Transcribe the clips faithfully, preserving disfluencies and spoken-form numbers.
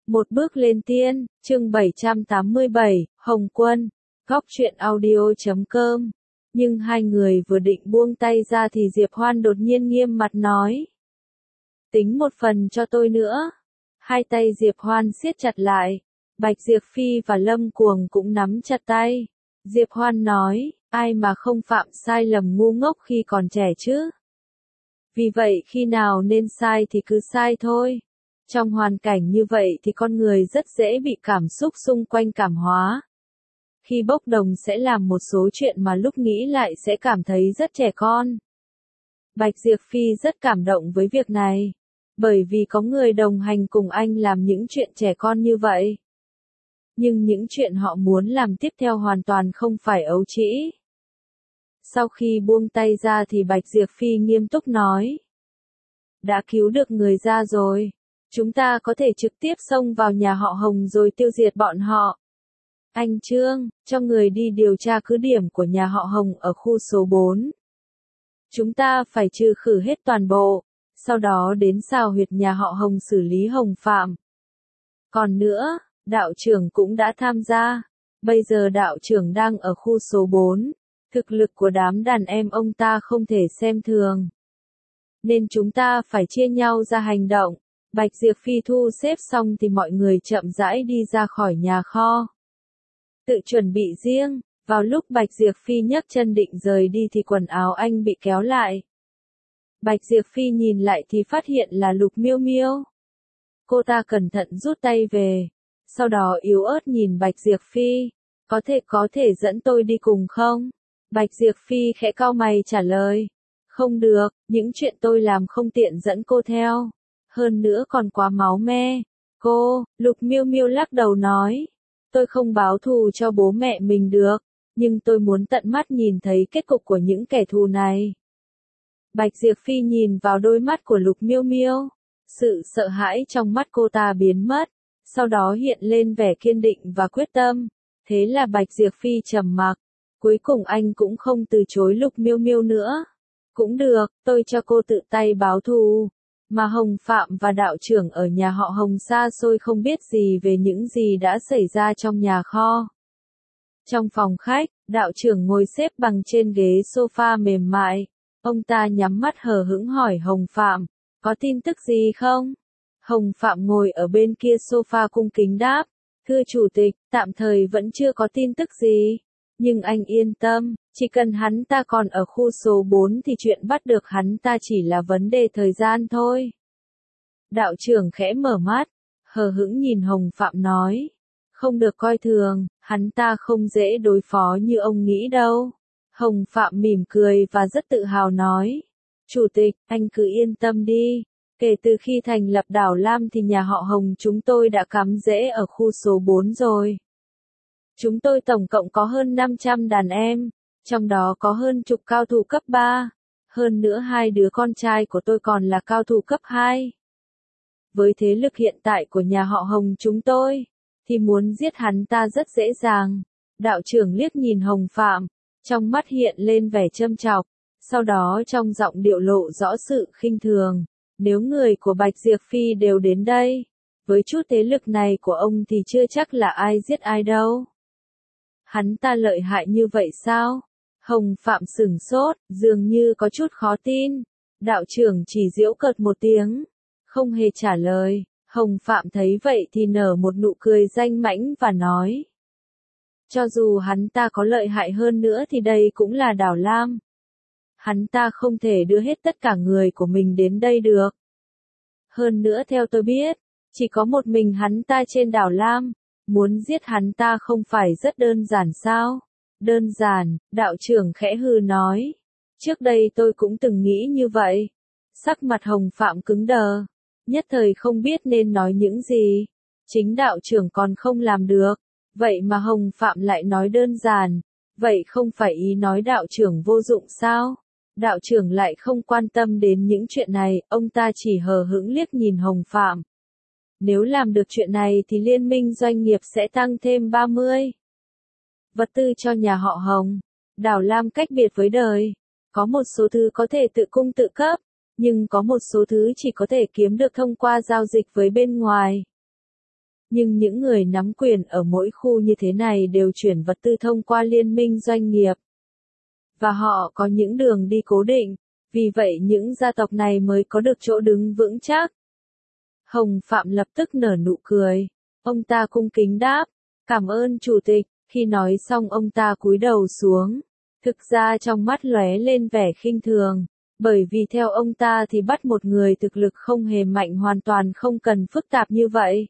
Một bước lên tiên, chương bảy trăm tám mươi bảy, Hồng Quân, góc truyện audio chấm com. Nhưng hai người vừa định buông tay ra thì Diệp Hoan đột nhiên nghiêm mặt nói. Tính một phần cho tôi nữa. Hai tay Diệp Hoan siết chặt lại. Bạch Diệp Phi và Lâm Cuồng cũng nắm chặt tay. Diệp Hoan nói, ai mà không phạm sai lầm ngu ngốc khi còn trẻ chứ? Vì vậy khi nào nên sai thì cứ sai thôi. Trong hoàn cảnh như vậy thì con người rất dễ bị cảm xúc xung quanh cảm hóa. Khi bốc đồng sẽ làm một số chuyện mà lúc nghĩ lại sẽ cảm thấy rất trẻ con. Bạch Diệp Phi rất cảm động với việc này. Bởi vì có người đồng hành cùng anh làm những chuyện trẻ con như vậy. Nhưng những chuyện họ muốn làm tiếp theo hoàn toàn không phải ấu trĩ. Sau khi buông tay ra thì Bạch Diệp Phi nghiêm túc nói. Đã cứu được người ra rồi. Chúng ta có thể trực tiếp xông vào nhà họ Hồng rồi tiêu diệt bọn họ. Anh Trương, cho người đi điều tra cứ điểm của nhà họ Hồng ở khu số bốn. Chúng ta phải trừ khử hết toàn bộ, sau đó đến xào huyệt nhà họ Hồng xử lý Hồng Phạm. Còn nữa, đạo trưởng cũng đã tham gia. Bây giờ đạo trưởng đang ở khu số bốn. Thực lực của đám đàn em ông ta không thể xem thường. Nên chúng ta phải chia nhau ra hành động. Bạch Diệp Phi thu xếp xong thì mọi người chậm rãi đi ra khỏi nhà kho. Tự chuẩn bị riêng, vào lúc Bạch Diệp Phi nhấc chân định rời đi thì quần áo anh bị kéo lại. Bạch Diệp Phi nhìn lại thì phát hiện là Lục Miêu Miêu. Cô ta cẩn thận rút tay về, sau đó yếu ớt nhìn Bạch Diệp Phi, có thể có thể dẫn tôi đi cùng không? Bạch Diệp Phi khẽ cau mày trả lời, không được, những chuyện tôi làm không tiện dẫn cô theo. Hơn nữa còn quá máu me. Cô, Lục Miêu Miêu lắc đầu nói. Tôi không báo thù cho bố mẹ mình được, nhưng tôi muốn tận mắt nhìn thấy kết cục của những kẻ thù này. Bạch Diệp Phi nhìn vào đôi mắt của Lục Miêu Miêu. Sự sợ hãi trong mắt cô ta biến mất, sau đó hiện lên vẻ kiên định và quyết tâm. Thế là Bạch Diệp Phi trầm mặc. Cuối cùng anh cũng không từ chối Lục Miêu Miêu nữa. Cũng được, tôi cho cô tự tay báo thù. Mà Hồng Phạm và đạo trưởng ở nhà họ Hồng xa xôi không biết gì về những gì đã xảy ra trong nhà kho. Trong phòng khách, đạo trưởng ngồi xếp bằng trên ghế sofa mềm mại. Ông ta nhắm mắt hờ hững hỏi Hồng Phạm, có tin tức gì không? Hồng Phạm ngồi ở bên kia sofa cung kính đáp, thưa chủ tịch, tạm thời vẫn chưa có tin tức gì. Nhưng anh yên tâm, chỉ cần hắn ta còn ở khu số bốn thì chuyện bắt được hắn ta chỉ là vấn đề thời gian thôi. Đạo trưởng khẽ mở mắt, hờ hững nhìn Hồng Phạm nói. Không được coi thường, hắn ta không dễ đối phó như ông nghĩ đâu. Hồng Phạm mỉm cười và rất tự hào nói. Chủ tịch, anh cứ yên tâm đi. Kể từ khi thành lập đảo Lam thì nhà họ Hồng chúng tôi đã cắm rễ ở khu số bốn rồi. Chúng tôi tổng cộng có hơn năm trăm đàn em, trong đó có hơn chục cao thủ cấp ba, hơn nữa hai đứa con trai của tôi còn là cao thủ cấp hai. Với thế lực hiện tại của nhà họ Hồng chúng tôi, thì muốn giết hắn ta rất dễ dàng. Đạo trưởng liếc nhìn Hồng Phạm, trong mắt hiện lên vẻ châm chọc, sau đó trong giọng điệu lộ rõ sự khinh thường. Nếu người của Bạch Diệp Phi đều đến đây, với chút thế lực này của ông thì chưa chắc là ai giết ai đâu. Hắn ta lợi hại như vậy sao? Hồng Phạm sửng sốt, dường như có chút khó tin. Đạo trưởng chỉ giễu cợt một tiếng, không hề trả lời. Hồng Phạm thấy vậy thì nở một nụ cười danh mãnh và nói. Cho dù hắn ta có lợi hại hơn nữa thì đây cũng là đảo Lam. Hắn ta không thể đưa hết tất cả người của mình đến đây được. Hơn nữa theo tôi biết, chỉ có một mình hắn ta trên đảo Lam. Muốn giết hắn ta không phải rất đơn giản sao? Đơn giản, đạo trưởng khẽ hừ nói. Trước đây tôi cũng từng nghĩ như vậy. Sắc mặt Hồng Phạm cứng đờ. Nhất thời không biết nên nói những gì. Chính đạo trưởng còn không làm được. Vậy mà Hồng Phạm lại nói đơn giản. Vậy không phải ý nói đạo trưởng vô dụng sao? Đạo trưởng lại không quan tâm đến những chuyện này. Ông ta chỉ hờ hững liếc nhìn Hồng Phạm. Nếu làm được chuyện này thì liên minh doanh nghiệp sẽ tăng thêm ba mươi. Vật tư cho nhà họ Hồng. Đảo Lam cách biệt với đời. Có một số thứ có thể tự cung tự cấp, nhưng có một số thứ chỉ có thể kiếm được thông qua giao dịch với bên ngoài. Nhưng những người nắm quyền ở mỗi khu như thế này đều chuyển vật tư thông qua liên minh doanh nghiệp. Và họ có những đường đi cố định, vì vậy những gia tộc này mới có được chỗ đứng vững chắc. Hồng Phạm lập tức nở nụ cười. Ông ta cung kính đáp, cảm ơn chủ tịch. Khi nói xong ông ta cúi đầu xuống. Thực ra trong mắt lóe lên vẻ khinh thường. Bởi vì theo ông ta thì bắt một người thực lực không hề mạnh hoàn toàn không cần phức tạp như vậy.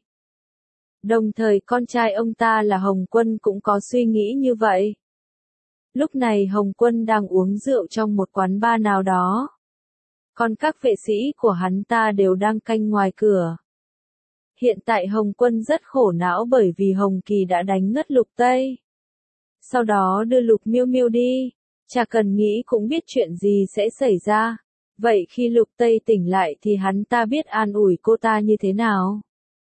Đồng thời con trai ông ta là Hồng Quân cũng có suy nghĩ như vậy. Lúc này Hồng Quân đang uống rượu trong một quán bar nào đó. Còn các vệ sĩ của hắn ta đều đang canh ngoài cửa. Hiện tại Hồng Quân rất khổ não bởi vì Hồng Kỳ đã đánh ngất Lục Tây. Sau đó đưa Lục Miêu Miêu đi. Chả cần nghĩ cũng biết chuyện gì sẽ xảy ra. Vậy khi Lục Tây tỉnh lại thì hắn ta biết an ủi cô ta như thế nào.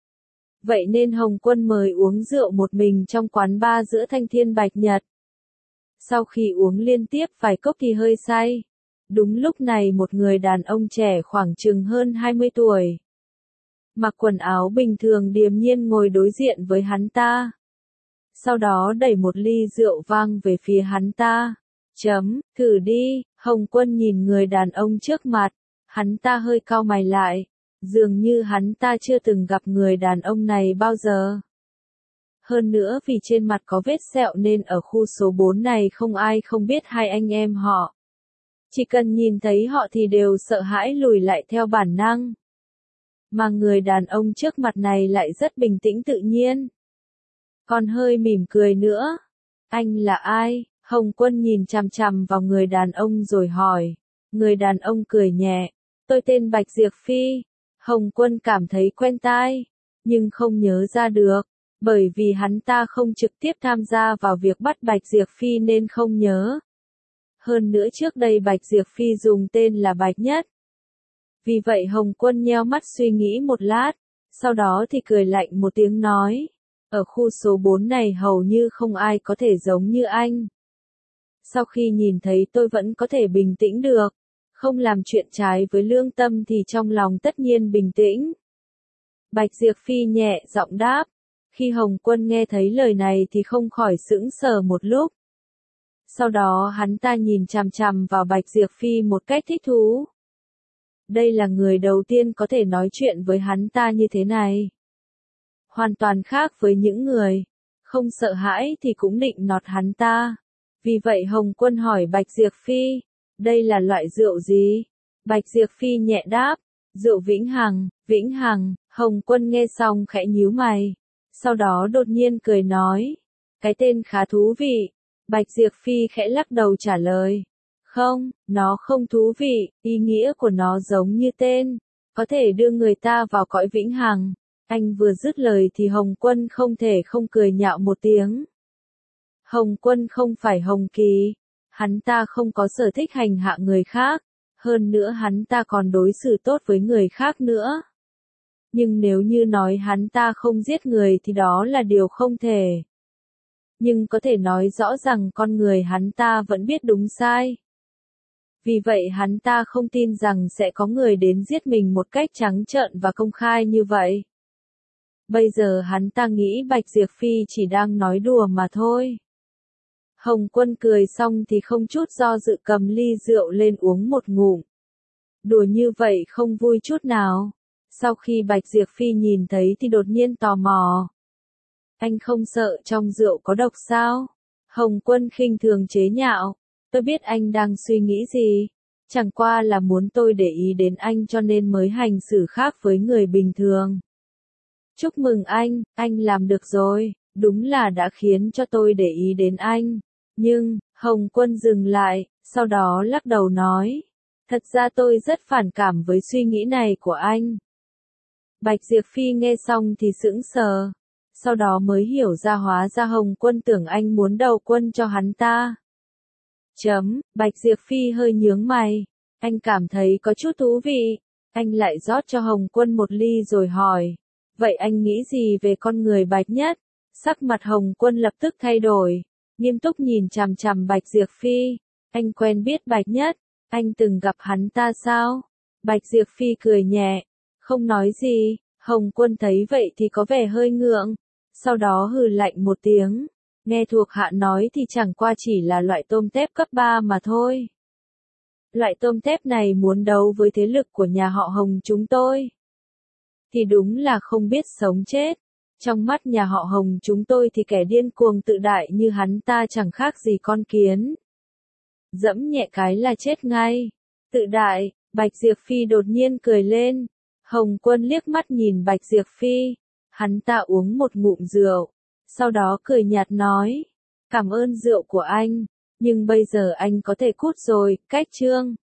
Vậy nên Hồng Quân mời uống rượu một mình trong quán bar giữa Thanh Thiên Bạch Nhật. Sau khi uống liên tiếp vài cốc thì hơi say. Đúng lúc này một người đàn ông trẻ khoảng chừng hơn hai mươi tuổi. Mặc quần áo bình thường điềm nhiên ngồi đối diện với hắn ta. Sau đó đẩy một ly rượu vang về phía hắn ta. Chấm, thử đi. Hồng Quân nhìn người đàn ông trước mặt. Hắn ta hơi cau mày lại. Dường như hắn ta chưa từng gặp người đàn ông này bao giờ. Hơn nữa vì trên mặt có vết sẹo nên ở khu số bốn này không ai không biết hai anh em họ. Chỉ cần nhìn thấy họ thì đều sợ hãi lùi lại theo bản năng. Mà người đàn ông trước mặt này lại rất bình tĩnh tự nhiên. Còn hơi mỉm cười nữa. Anh là ai? Hồng Quân nhìn chằm chằm vào người đàn ông rồi hỏi. Người đàn ông cười nhẹ. Tôi tên Bạch Diệp Phi. Hồng Quân cảm thấy quen tai. Nhưng không nhớ ra được. Bởi vì hắn ta không trực tiếp tham gia vào việc bắt Bạch Diệp Phi nên không nhớ. Hơn nữa trước đây Bạch Diệp Phi dùng tên là Bạch Nhất. Vì vậy Hồng Quân nheo mắt suy nghĩ một lát. Sau đó thì cười lạnh một tiếng nói. Ở khu số bốn này hầu như không ai có thể giống như anh. Sau khi nhìn thấy tôi vẫn có thể bình tĩnh được. Không làm chuyện trái với lương tâm thì trong lòng tất nhiên bình tĩnh. Bạch Diệp Phi nhẹ giọng đáp. Khi Hồng Quân nghe thấy lời này thì không khỏi sững sờ một lúc. Sau đó hắn ta nhìn chằm chằm vào Bạch Diệp Phi một cách thích thú. Đây là người đầu tiên có thể nói chuyện với hắn ta như thế này. Hoàn toàn khác với những người không sợ hãi thì cũng định nọt hắn ta. Vì vậy Hồng Quân hỏi Bạch Diệp Phi, đây là loại rượu gì? Bạch Diệp Phi nhẹ đáp, rượu Vĩnh Hằng. Vĩnh Hằng. Hồng Quân nghe xong khẽ nhíu mày. Sau đó đột nhiên cười nói, cái tên khá thú vị. Bạch Diệp Phi khẽ lắc đầu trả lời, không, nó không thú vị, ý nghĩa của nó giống như tên, có thể đưa người ta vào cõi vĩnh hằng. Anh vừa dứt lời thì Hồng Quân không thể không cười nhạo một tiếng. Hồng Quân không phải Hồng Kỳ, hắn ta không có sở thích hành hạ người khác, hơn nữa hắn ta còn đối xử tốt với người khác nữa. Nhưng nếu như nói hắn ta không giết người thì đó là điều không thể. Nhưng có thể nói rõ rằng con người hắn ta vẫn biết đúng sai. Vì vậy hắn ta không tin rằng sẽ có người đến giết mình một cách trắng trợn và công khai như vậy. Bây giờ hắn ta nghĩ Bạch Diệp Phi chỉ đang nói đùa mà thôi. Hồng Quân cười xong thì không chút do dự cầm ly rượu lên uống một ngụm. Đùa như vậy không vui chút nào. Sau khi Bạch Diệp Phi nhìn thấy thì đột nhiên tò mò. Anh không sợ trong rượu có độc sao? Hồng Quân khinh thường chế nhạo. Tôi biết anh đang suy nghĩ gì. Chẳng qua là muốn tôi để ý đến anh cho nên mới hành xử khác với người bình thường. Chúc mừng anh, anh làm được rồi. Đúng là đã khiến cho tôi để ý đến anh. Nhưng, Hồng Quân dừng lại, sau đó lắc đầu nói. Thật ra tôi rất phản cảm với suy nghĩ này của anh. Bạch Diệp Phi nghe xong thì sững sờ. Sau đó mới hiểu ra hóa ra Hồng Quân tưởng anh muốn đầu quân cho hắn ta. Chấm, Bạch Diệp Phi hơi nhướng mày. Anh cảm thấy có chút thú vị. Anh lại rót cho Hồng Quân một ly rồi hỏi. Vậy anh nghĩ gì về con người Bạch Nhất? Sắc mặt Hồng Quân lập tức thay đổi. Nghiêm túc nhìn chằm chằm Bạch Diệp Phi. Anh quen biết Bạch Nhất. Anh từng gặp hắn ta sao? Bạch Diệp Phi cười nhẹ. Không nói gì. Hồng Quân thấy vậy thì có vẻ hơi ngượng, sau đó hừ lạnh một tiếng. Nghe thuộc hạ nói thì chẳng qua chỉ là loại tôm tép cấp ba mà thôi. Loại tôm tép này muốn đấu với thế lực của nhà họ Hồng chúng tôi thì đúng là không biết sống chết. Trong mắt nhà họ Hồng chúng tôi thì kẻ điên cuồng tự đại như hắn ta chẳng khác gì con kiến. Dẫm nhẹ cái là chết ngay. Tự đại, Bạch Diệp Phi đột nhiên cười lên. Hồng Quân liếc mắt nhìn Bạch Diệp Phi. Hắn ta uống một ngụm rượu. Sau đó cười nhạt nói. Cảm ơn rượu của anh. Nhưng bây giờ anh có thể cút rồi, cách chương.